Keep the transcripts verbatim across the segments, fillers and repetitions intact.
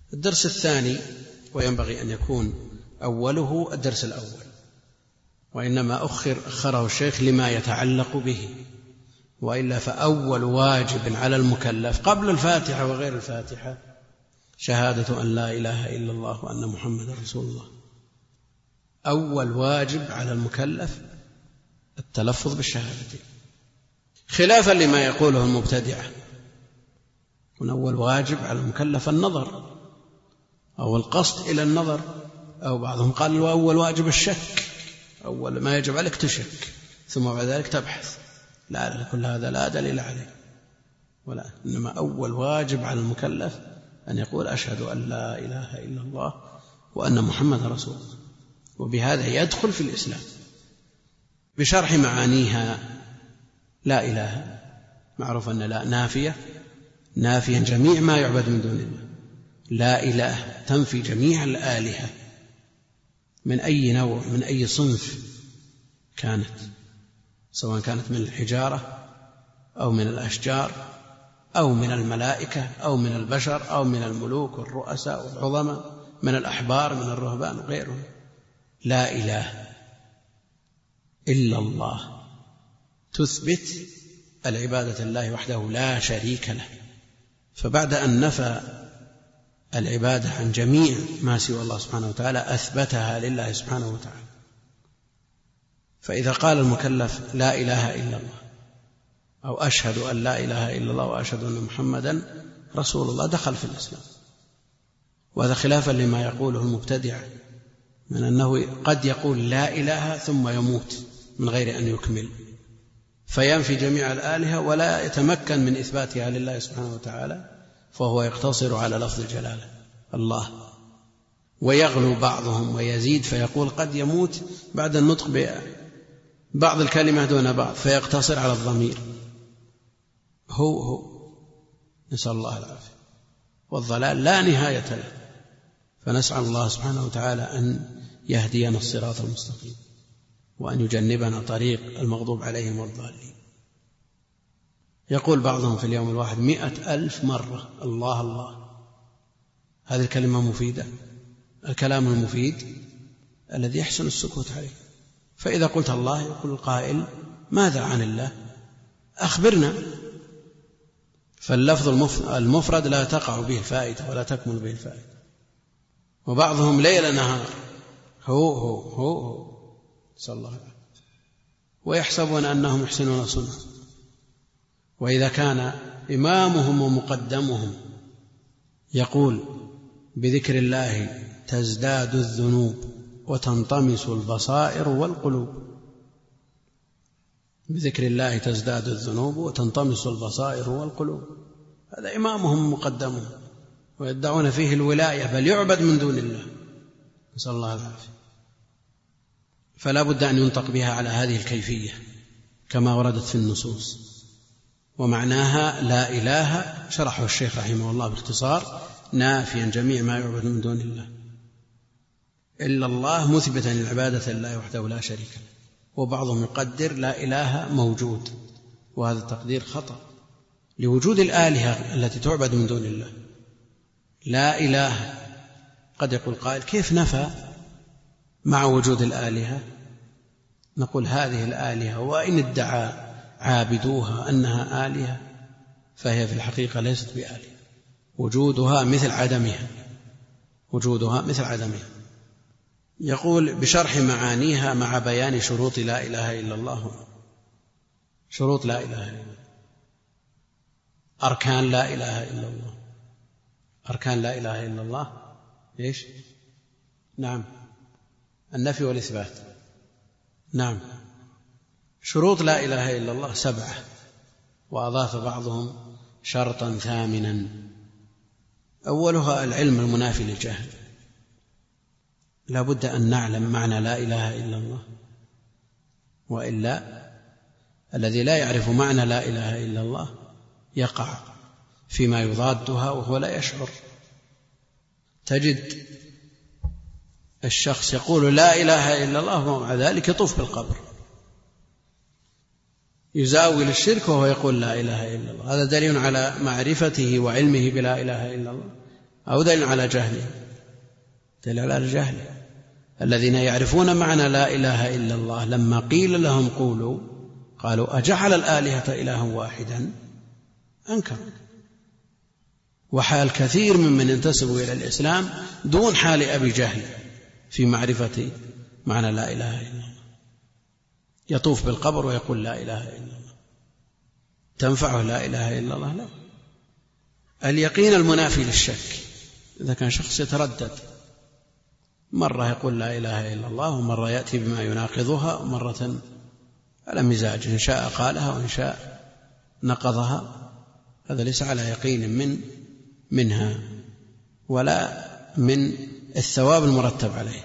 الدرس الثاني، وينبغي أن يكون أوله الدرس الأول، وإنما أخر أخره الشيخ لما يتعلق به، وإلا فأول واجب على المكلف قبل الفاتحة وغير الفاتحة شهادة أن لا إله إلا الله وأن محمد رسول الله. أول واجب على المكلف التلفظ بالشهادة، خلافا لما يقوله المبتدعة، يكون أول واجب على المكلف النظر أو القصد إلى النظر، أو بعضهم قال أول واجب الشك، أول ما يجب عليك تشك ثم بعد ذلك تبحث. لا، كل هذا لا دليل عليه، ولا، إنما أول واجب على المكلف أن يقول أشهد أن لا إله إلا الله وأن محمد رسول الله، وبهذا يدخل في الإسلام بشرح معانيها. لا إله معروف أن لا نافية، نافيا جميع ما يعبد من دون الله. لا إله تنفي جميع الآلهة من أي نوع من أي صنف كانت، سواء كانت من الحجارة أو من الأشجار أو من الملائكة أو من البشر أو من الملوك والرؤساء والعظماء، من الأحبار من الرهبان وغيرهم. لا إله إلا الله تثبت العبادة لله وحده لا شريك له، فبعد أن نفى العبادة عن جميع ما سوى الله سبحانه وتعالى أثبتها لله سبحانه وتعالى. فإذا قال المكلف لا إله إلا الله أو أشهد أن لا إله إلا الله وأشهد أن محمدا رسول الله دخل في الإسلام، وهذا خلافا لما يقوله المبتدع من أنه قد يقول لا إله ثم يموت من غير أن يكمل، فينفي جميع الآلهة ولا يتمكن من إثباتها لله سبحانه وتعالى، فهو يقتصر على لفظ الجلالة الله. ويغلو بعضهم ويزيد فيقول قد يموت بعد النطق ببعض الكلمة دون بعض فيقتصر على الضمير. هو هو نسأل الله العافية، والضلال لا نهاية له، فنسأل الله سبحانه وتعالى أن يهدينا الصراط المستقيم وأن يجنبنا طريق المغضوب عليهم والضالين. يقول بعضهم في اليوم الواحد مئة ألف مرة الله الله. هذه الكلمة مفيدة؟ الكلام المفيد الذي يحسن السكوت عليه. فإذا قلت الله يقول القائل ماذا عن الله؟ أخبرنا. فاللفظ المفرد لا تقع به الفائدة ولا تكمل به الفائدة. وبعضهم ليل نهار هو هو هو هو صلى الله عليه وسلم، ويحسبون أنهم يحسنون صنعا، وإذا كان إمامهم ومقدمهم يقول بذكر الله تزداد الذنوب وتنطمس البصائر والقلوب، بذكر الله تزداد الذنوب وتنطمس البصائر والقلوب، هذا إمامهم ومقدمهم، ويدعون فيه الولاية بل يعبد من دون الله، نسأل الله العافية. فلا بد أن ينطق بها على هذه الكيفية كما وردت في النصوص. ومعناها لا إله شرحه الشيخ رحمه الله باختصار نافيا جميع ما يعبد من دون الله إلا الله، مثبتا للعبادة لله وحده لا شريك له. وبعضهم يقدر لا إله موجود، وهذا التقدير خطأ لوجود الآلهة التي تعبد من دون الله. لا إله قد يقول قائل كيف نفى مع وجود الآلهة؟ نقول هذه الآلهة وإن ادعى عابدوها أنها آلهة فهي في الحقيقة ليست بآلهة، وجودها مثل عدمها، وجودها مثل عدمها. يقول بشرح معانيها مع بيان شروط لا إله إلا الله. شروط لا إله إلا الله، أركان لا إله إلا الله. أركان لا إله إلا الله إيش؟ نعم، النفي والإثبات. نعم، شروط لا إله إلا الله سبعة، وأضاف بعضهم شرطا ثامنا. أولها العلم المنافي للجهل، لا بد أن نعلم معنى لا إله إلا الله، وإلا الذي لا يعرف معنى لا إله إلا الله يقع فيما يضادها وهو لا يشعر. تجد الشخص يقول لا إله إلا الله ومع ذلك يطوف بالقبر، يزاول الشرك وهو يقول لا إله إلا الله. هذا دليل على معرفته وعلمه بلا إله إلا الله، أو دليل على جهله؟ دليل على جهله. الذين يعرفون معنى لا إله إلا الله لما قيل لهم قولوا قالوا أجعل الآلهة إلها واحدا أنكر. وحال كثير ممن ينتسبوا إلى الإسلام دون حال أبي جهل في معرفة معنى لا إله إلا الله، يطوف بالقبر ويقول لا إله إلا الله، تنفعه لا إله إلا الله؟ لا. اليقين المنافي للشك. إذا كان شخص يتردد، مرة يقول لا إله إلا الله ومرة يأتي بما يناقضها ومرة على مزاج، إن شاء قالها وإن شاء نقضها، هذا ليس على يقين من منها ولا من الثواب المرتب عليه.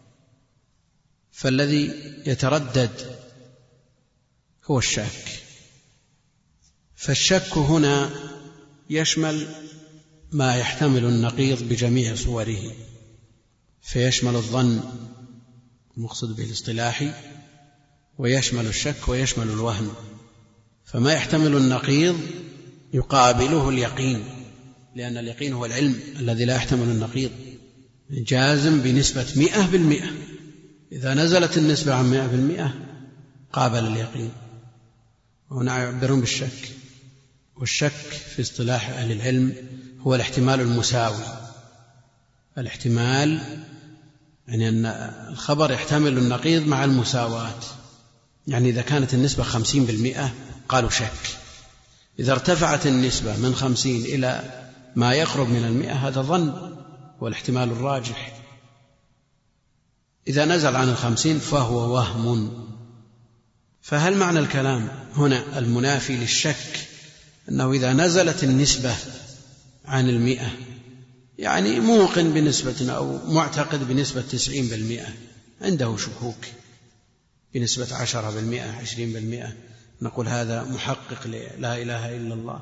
فالذي يتردد هو الشك. فالشك هنا يشمل ما يحتمل النقيض بجميع صوره، فيشمل الظن المقصود به الاصطلاحي، ويشمل الشك ويشمل الوهم. فما يحتمل النقيض يقابله اليقين، لأن اليقين هو العلم الذي لا يحتمل النقيض، جازم بنسبة مئة بالمئة. إذا نزلت النسبة عن مئة بالمئة قابل اليقين. وهنا يعبرون بالشك، والشك في اصطلاح أهل العلم هو الاحتمال المساوي. الاحتمال يعني أن الخبر يحتمل النقيض مع المساواة، يعني إذا كانت النسبة خمسين بالمئة قالوا شك، إذا ارتفعت النسبة من خمسين إلى ما يقرب من المئة هذا ظن والاحتمال الراجح. إذا نزل عن الخمسين فهو وهم. فهل معنى الكلام هنا المنافي للشك أنه إذا نزلت النسبة عن المئة، يعني موقن بنسبة أو معتقد بنسبة تسعين بالمئة، عنده شكوك بنسبة عشرة بالمئة عشرين بالمئة، نقول هذا محقق لا إله إلا الله.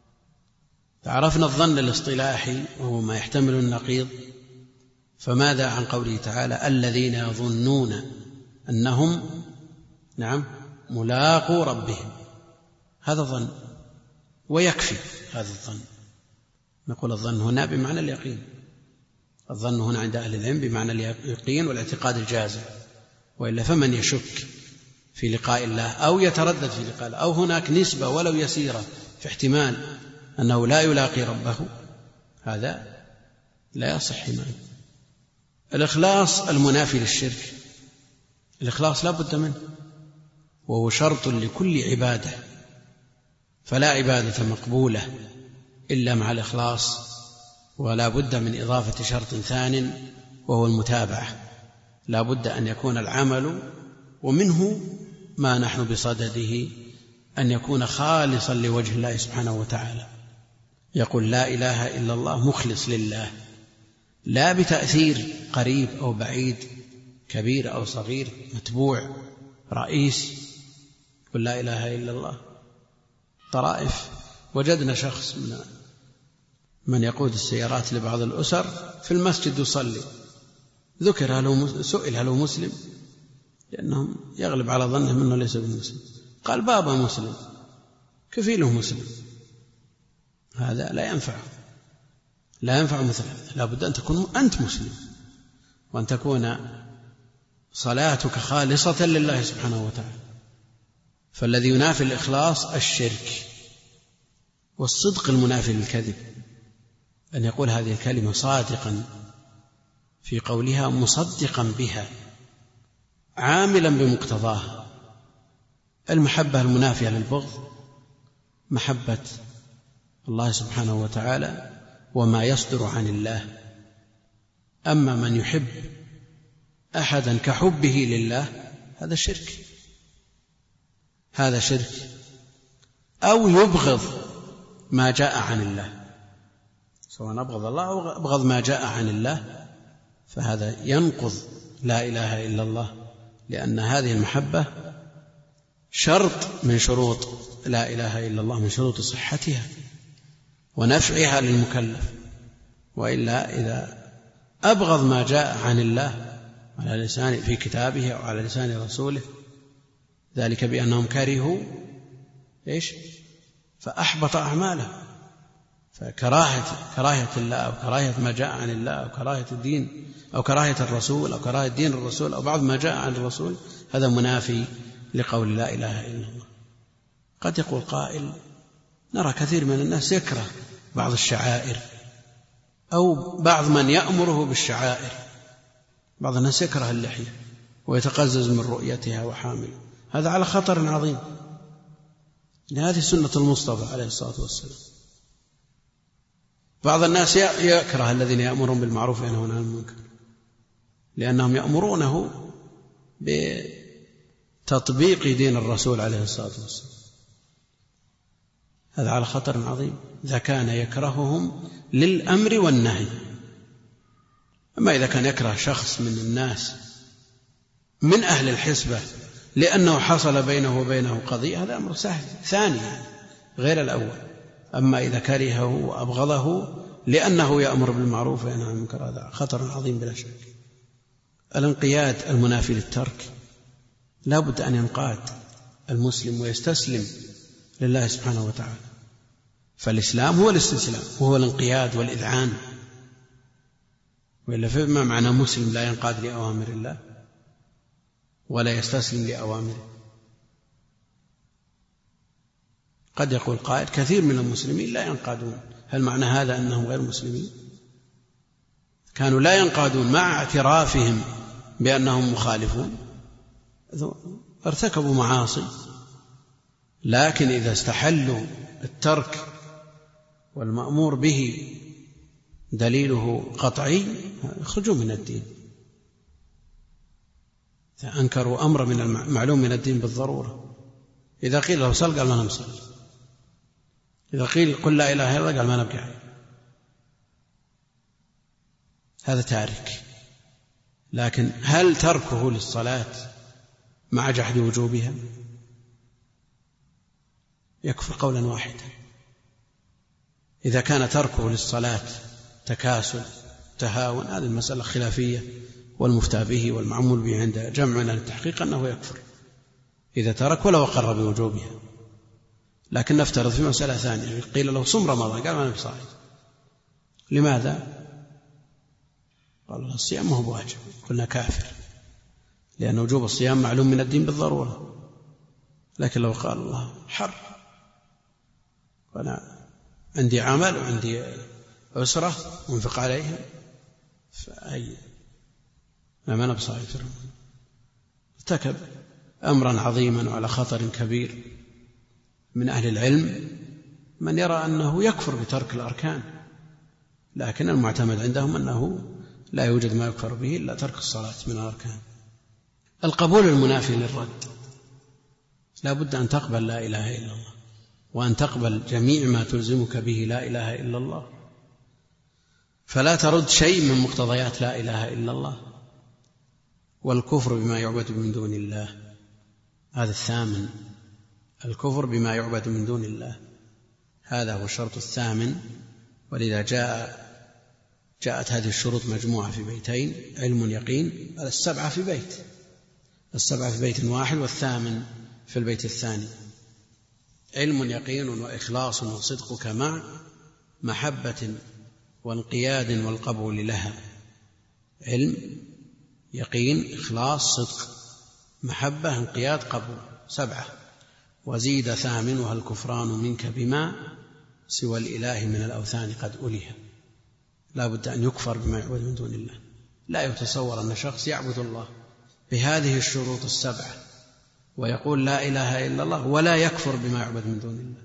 تعرفنا الظن الاصطلاحي وهو ما يحتمل النقيض. فماذا عن قوله تعالى الذين يظنون أنهم نعم ملاقو ربهم؟ هذا ظن ويكفي هذا الظن. نقول الظن هنا بمعنى اليقين، الظن هنا عند أهل العلم بمعنى اليقين والاعتقاد الجازم، وإلا فمن يشك في لقاء الله أو يتردد في لقاء الله أو هناك نسبة ولو يسيرة في احتمال أنه لا يلاقي ربه، هذا لا يصح إيمانه. الإخلاص المنافي للشرك، الإخلاص لا بد منه، وهو شرط لكل عبادة، فلا عبادة مقبولة إلا مع الإخلاص، ولا بد من إضافة شرط ثان وهو المتابعة. لا بد أن يكون العمل، ومنه ما نحن بصدده، أن يكون خالصا لوجه الله سبحانه وتعالى. يقول لا إله إلا الله مخلص لله، لا بتأثير قريب أو بعيد، كبير أو صغير، متبوع رئيس. قل لا إله إلا الله. طرائف وجدنا شخص من من يقود السيارات لبعض الأسر في المسجد يصلي، ذكر هل سئل هل هو مسلم، لأنهم يغلب على ظنهم أنه ليس بمسلم، قال بابا مسلم كفيله مسلم. هذا لا ينفع، لا ينفع مثل هذا. لا بد أن تكون أنت مسلم، وأن تكون صلاتك خالصة لله سبحانه وتعالى. فالذي ينافي الإخلاص الشرك، والصدق المنافي للكذب، أن يقول هذه الكلمة صادقا في قولها مصدقا بها عاملا بمقتضاها. المحبة المنافية للبغض محبة الله سبحانه وتعالى وما يصدر عن الله. أما من يحب أحدا كحبه لله هذا شرك، هذا شرك. أو يبغض ما جاء عن الله، سواء أبغض الله أو أبغض ما جاء عن الله، فهذا ينقض لا إله إلا الله، لأن هذه المحبة شرط من شروط لا إله إلا الله، من شروط صحتها ونفعها للمكلف. وإلا إذا أبغض ما جاء عن الله على لسان في كتابه أو على لسان رسوله، ذلك بأنهم كرهوا إيش؟ فأحبط أعماله، فكراهة كراهية الله أو كراهية ما جاء عن الله أو كراهية الدين أو كراهية الرسول أو كراهية دين الرسول أو بعض ما جاء عن الرسول هذا منافي لقول لا إله إلا الله. قد يقول قائل نرى كثير من الناس يكره بعض الشعائر أو بعض من يأمره بالشعائر، بعض الناس يكره اللحية ويتقزز من رؤيتها وحامل، هذا على خطر عظيم، هذه سنة المصطفى عليه الصلاة والسلام. بعض الناس يكره الذين يأمرون بالمعروف وينهون عن المنكر لأنهم يأمرونه بتطبيق دين الرسول عليه الصلاة والسلام، هذا على خطر عظيم إذا كان يكرههم للأمر والنهي. أما إذا كان يكره شخص من الناس من أهل الحسبة لأنه حصل بينه وبينه قضية هذا أمر سهل ثاني غير الأول. أما إذا كرهه وأبغضه لأنه يأمر بالمعروف وينهى عن المنكر هذا خطر عظيم بلا شك. الانقياد المنافي للترك، لا بد أن ينقاد المسلم ويستسلم لله سبحانه وتعالى، فالإسلام هو الاستسلام وهو الانقياد والإذعان، وإلا فما معنى مسلم لا ينقاد لأوامر الله ولا يستسلم لأوامره؟ قد يقول قائل كثير من المسلمين لا ينقادون، هل معنى هذا أنهم غير مسلمين؟ كانوا لا ينقادون مع اعترافهم بأنهم مخالفون، ارتكبوا معاصي، لكن إذا استحلوا الترك والمأمور به دليله قطعي يخرجوا من الدين. إذا أنكروا أمر من المعلوم من الدين بالضرورة، إذا قيل له صل قال ما نصلي، إذا قيل قل لا إله إلا الله قال ما نبكي، هذا تارك. لكن هل تركه للصلاة مع جحد وجوبها؟ يكفر قولا واحدا. إذا كان تركه للصلاة تكاسل تهاون هذه المسألة خلافية، والمفتى به والمعمول به عند جمع للتحقيق أنه يكفر إذا ترك ولو أقر بوجوبها. لكن نفترض في مسألة ثانية، قيل له صم رمضان قال ما أنا بصائم، لماذا؟ قال الصيام ما هو بواجب، قلنا كافر لأن وجوب الصيام معلوم من الدين بالضرورة. لكن لو قال الله حر وأنا عندي عمل وعندي أسرة وانفق عليهم فأي ما أنا بصائم في رمضان، ارتكب أمرا عظيما وعلى خطر كبير. من أهل العلم من يرى أنه يكفر بترك الأركان، لكن المعتمد عندهم أنه لا يوجد ما يكفر به إلا ترك الصلاة من الأركان. القبول المنافي للرد، لا بد أن تقبل لا إله إلا الله وأن تقبل جميع ما تلزمك به لا إله إلا الله، فلا ترد شيء من مقتضيات لا إله إلا الله. والكفر بما يعبد من دون الله، هذا الثامن، الكفر بما يعبد من دون الله هذا هو الشرط الثامن. ولذا جاء جاءت هذه الشروط مجموعة في بيتين، علم يقين، السبعة في بيت، السبعة في بيت واحد والثامن في البيت الثاني. علم يقين وإخلاص وصدقك مع محبة وانقياد والقبول لها. علم يقين إخلاص صدق محبة انقياد قبول، سبعة. وزيد ثامنها الكفران منك بما سوى الإله من الأوثان قد ألها. لا بد أن يكفر بما يعبد من دون الله. لا يتصور أن شخص يعبد الله بهذه الشروط السبعة ويقول لا إله إلا الله ولا يكفر بما يعبد من دون الله.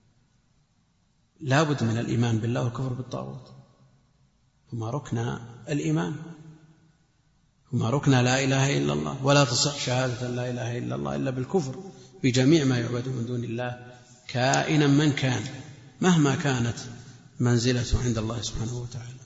لا بد من الإيمان بالله والكفر بالطاغوت، هما ركن الإيمان، هما ركن لا إله إلا الله. ولا تصح شهادة لا إله إلا الله إلا بالكفر بجميع ما يعبد من دون الله كائنا من كان، مهما كانت منزلته عند الله سبحانه وتعالى.